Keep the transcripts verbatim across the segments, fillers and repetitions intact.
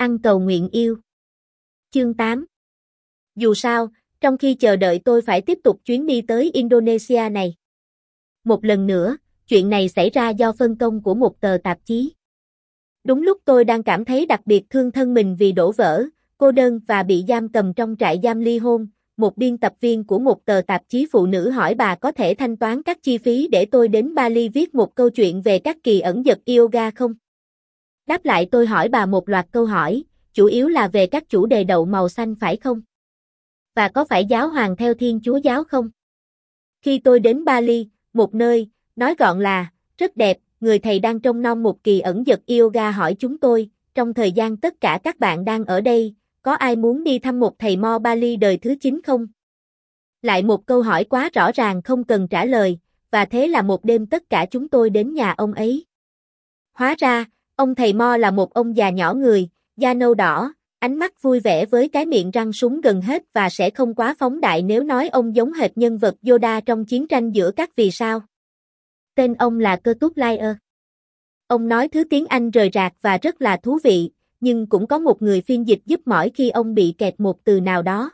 Ăn cầu nguyện yêu. Chương tám. Dù sao, trong khi chờ đợi tôi phải tiếp tục chuyến đi tới Indonesia này. Một lần nữa, chuyện này xảy ra do phân công của một tờ tạp chí. Đúng lúc tôi đang cảm thấy đặc biệt thương thân mình vì đổ vỡ, cô đơn và bị giam cầm trong trại giam ly hôn, một biên tập viên của một tờ tạp chí phụ nữ hỏi bà có thể thanh toán các chi phí để tôi đến Bali viết một câu chuyện về các kỳ ẩn dật yoga không? Đáp lại tôi hỏi bà một loạt câu hỏi, chủ yếu là về các chủ đề đậu màu xanh phải không? Và có phải giáo hoàng theo Thiên Chúa giáo không? Khi tôi đến Bali, một nơi, nói gọn là, rất đẹp, người thầy đang trông nom một kỳ ẩn dật yoga hỏi chúng tôi, trong thời gian tất cả các bạn đang ở đây, có ai muốn đi thăm một thầy Mo Bali đời thứ chín không? Lại một câu hỏi quá rõ ràng không cần trả lời, và thế là một đêm tất cả chúng tôi đến nhà ông ấy. Hóa ra, ông thầy Mo là một ông già nhỏ người, da nâu đỏ, ánh mắt vui vẻ với cái miệng răng súng gần hết và sẽ không quá phóng đại nếu nói ông giống hệt nhân vật Yoda trong chiến tranh giữa các vì sao. Tên ông là Curtis Lier. Ông nói thứ tiếng Anh rời rạc và rất là thú vị, nhưng cũng có một người phiên dịch giúp mỗi khi ông bị kẹt một từ nào đó.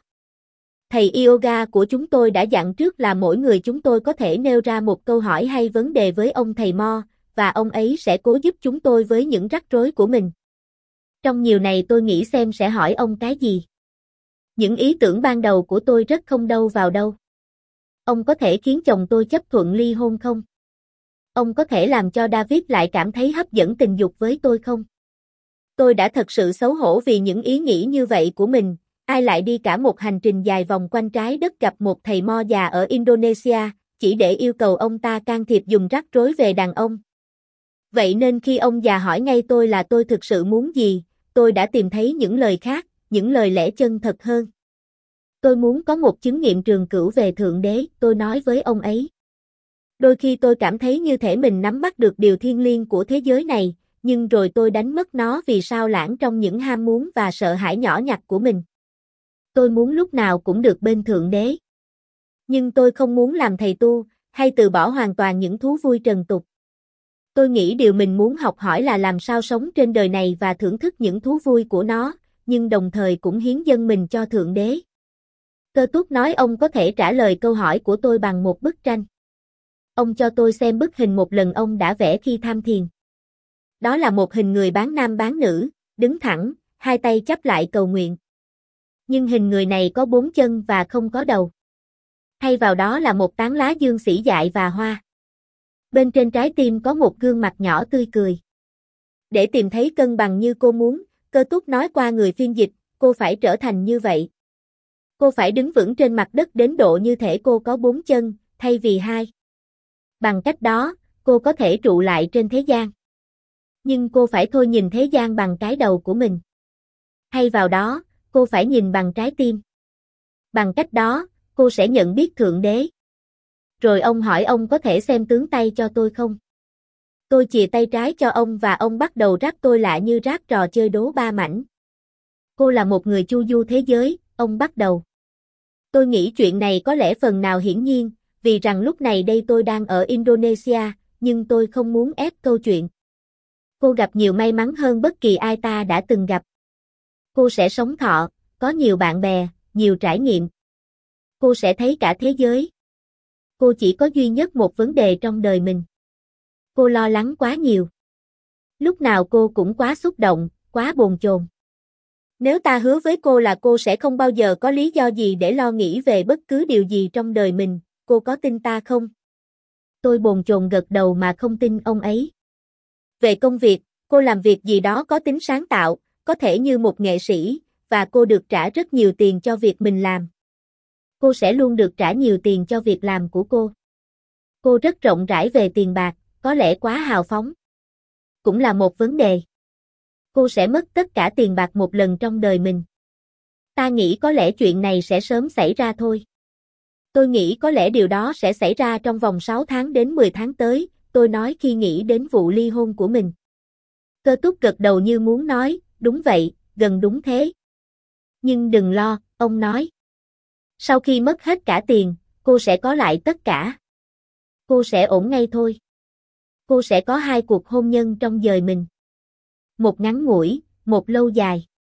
Thầy yoga của chúng tôi đã dặn trước là mỗi người chúng tôi có thể nêu ra một câu hỏi hay vấn đề với ông thầy Mo, và ông ấy sẽ cố giúp chúng tôi với những rắc rối của mình. Trong nhiều này tôi nghĩ xem sẽ hỏi ông cái gì. Những ý tưởng ban đầu của tôi rất không đâu vào đâu. Ông có thể khiến chồng tôi chấp thuận ly hôn không? Ông có thể làm cho David lại cảm thấy hấp dẫn tình dục với tôi không? Tôi đã thật sự xấu hổ vì những ý nghĩ như vậy của mình, ai lại đi cả một hành trình dài vòng quanh trái đất gặp một thầy Mo già ở Indonesia, chỉ để yêu cầu ông ta can thiệp dùng rắc rối về đàn ông. Vậy nên khi ông già hỏi ngay tôi là tôi thực sự muốn gì, tôi đã tìm thấy những lời khác, những lời lẽ chân thật hơn. Tôi muốn có một chứng nghiệm trường cửu về Thượng Đế, tôi nói với ông ấy. Đôi khi tôi cảm thấy như thể mình nắm bắt được điều thiêng liêng của thế giới này, nhưng rồi tôi đánh mất nó vì sao lãng trong những ham muốn và sợ hãi nhỏ nhặt của mình. Tôi muốn lúc nào cũng được bên Thượng Đế. Nhưng tôi không muốn làm thầy tu, hay từ bỏ hoàn toàn những thú vui trần tục. Tôi nghĩ điều mình muốn học hỏi là làm sao sống trên đời này và thưởng thức những thú vui của nó, nhưng đồng thời cũng hiến dâng mình cho Thượng Đế. Cơ Túc nói ông có thể trả lời câu hỏi của tôi bằng một bức tranh. Ông cho tôi xem bức hình một lần ông đã vẽ khi tham thiền. Đó là một hình người bán nam bán nữ, đứng thẳng, hai tay chắp lại cầu nguyện. Nhưng hình người này có bốn chân và không có đầu. Thay vào đó là một tán lá dương xỉ dại và hoa. Bên trên trái tim có một gương mặt nhỏ tươi cười. Để tìm thấy cân bằng như cô muốn, Cơ Túc nói qua người phiên dịch, cô phải trở thành như vậy. Cô phải đứng vững trên mặt đất đến độ như thể cô có bốn chân, thay vì hai. Bằng cách đó, cô có thể trụ lại trên thế gian. Nhưng cô phải thôi nhìn thế gian bằng cái đầu của mình. Thay vào đó, cô phải nhìn bằng trái tim. Bằng cách đó, cô sẽ nhận biết Thượng Đế. Rồi ông hỏi ông có thể xem tướng tay cho tôi không? Tôi chìa tay trái cho ông và ông bắt đầu ráp tôi lạ như ráp trò chơi đố ba mảnh. Cô là một người chu du thế giới, ông bắt đầu. Tôi nghĩ chuyện này có lẽ phần nào hiển nhiên, vì rằng lúc này đây tôi đang ở Indonesia, nhưng tôi không muốn ép câu chuyện. Cô gặp nhiều may mắn hơn bất kỳ ai ta đã từng gặp. Cô sẽ sống thọ, có nhiều bạn bè, nhiều trải nghiệm. Cô sẽ thấy cả thế giới. Cô chỉ có duy nhất một vấn đề trong đời mình. Cô lo lắng quá nhiều. Lúc nào cô cũng quá xúc động, quá bồn chồn. Nếu ta hứa với cô là cô sẽ không bao giờ có lý do gì để lo nghĩ về bất cứ điều gì trong đời mình, cô có tin ta không? Tôi bồn chồn gật đầu mà không tin ông ấy. Về công việc, cô làm việc gì đó có tính sáng tạo, có thể như một nghệ sĩ, và cô được trả rất nhiều tiền cho việc mình làm. Cô sẽ luôn được trả nhiều tiền cho việc làm của cô. Cô rất rộng rãi về tiền bạc, có lẽ quá hào phóng. Cũng là một vấn đề. Cô sẽ mất tất cả tiền bạc một lần trong đời mình. Ta nghĩ có lẽ chuyện này sẽ sớm xảy ra thôi. Tôi nghĩ có lẽ điều đó sẽ xảy ra trong vòng sáu tháng đến mười tháng tới, tôi nói khi nghĩ đến vụ ly hôn của mình. Cơ Túc gật đầu như muốn nói, đúng vậy, gần đúng thế. Nhưng đừng lo, ông nói. Sau khi mất hết cả tiền, cô sẽ có lại tất cả. Cô sẽ ổn ngay thôi. Cô sẽ có hai cuộc hôn nhân trong đời mình. Một ngắn ngủi, một lâu dài.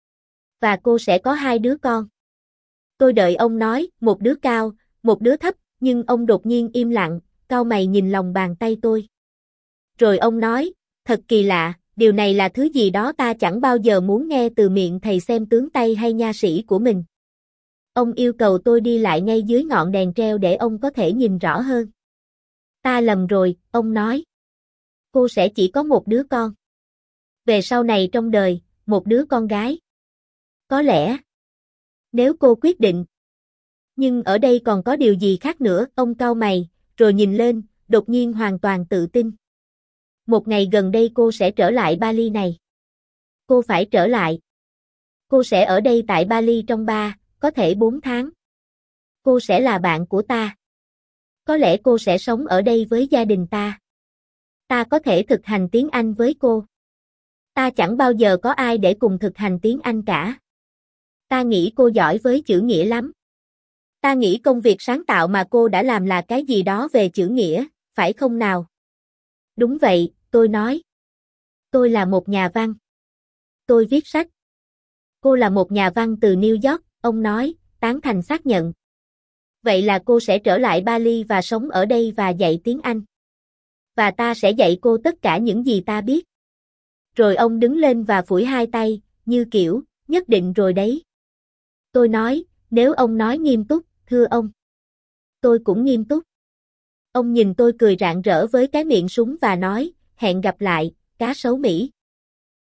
Và cô sẽ có hai đứa con. Tôi đợi ông nói, một đứa cao, một đứa thấp, nhưng ông đột nhiên im lặng, cau mày nhìn lòng bàn tay tôi. Rồi ông nói, thật kỳ lạ, điều này là thứ gì đó ta chẳng bao giờ muốn nghe từ miệng thầy xem tướng tay hay nha sĩ của mình. Ông yêu cầu tôi đi lại ngay dưới ngọn đèn treo để ông có thể nhìn rõ hơn. Ta lầm rồi, ông nói. Cô sẽ chỉ có một đứa con. Về sau này trong đời, một đứa con gái. Có lẽ. Nếu cô quyết định. Nhưng ở đây còn có điều gì khác nữa, ông cau mày, rồi nhìn lên, đột nhiên hoàn toàn tự tin. Một ngày gần đây cô sẽ trở lại Bali này. Cô phải trở lại. Cô sẽ ở đây tại Bali trong ba, có thể bốn tháng. Cô sẽ là bạn của ta. Có lẽ cô sẽ sống ở đây với gia đình ta. Ta có thể thực hành tiếng Anh với cô. Ta chẳng bao giờ có ai để cùng thực hành tiếng Anh cả. Ta nghĩ cô giỏi với chữ nghĩa lắm. Ta nghĩ công việc sáng tạo mà cô đã làm là cái gì đó về chữ nghĩa, phải không nào? Đúng vậy, tôi nói. Tôi là một nhà văn. Tôi viết sách. Cô là một nhà văn từ New York, ông nói, tán thành xác nhận. Vậy là cô sẽ trở lại Bali và sống ở đây và dạy tiếng Anh. Và ta sẽ dạy cô tất cả những gì ta biết. Rồi ông đứng lên và phủi hai tay, như kiểu, nhất định rồi đấy. Tôi nói, nếu ông nói nghiêm túc, thưa ông. Tôi cũng nghiêm túc. Ông nhìn tôi cười rạng rỡ với cái miệng súng và nói, hẹn gặp lại, cá sấu Mỹ.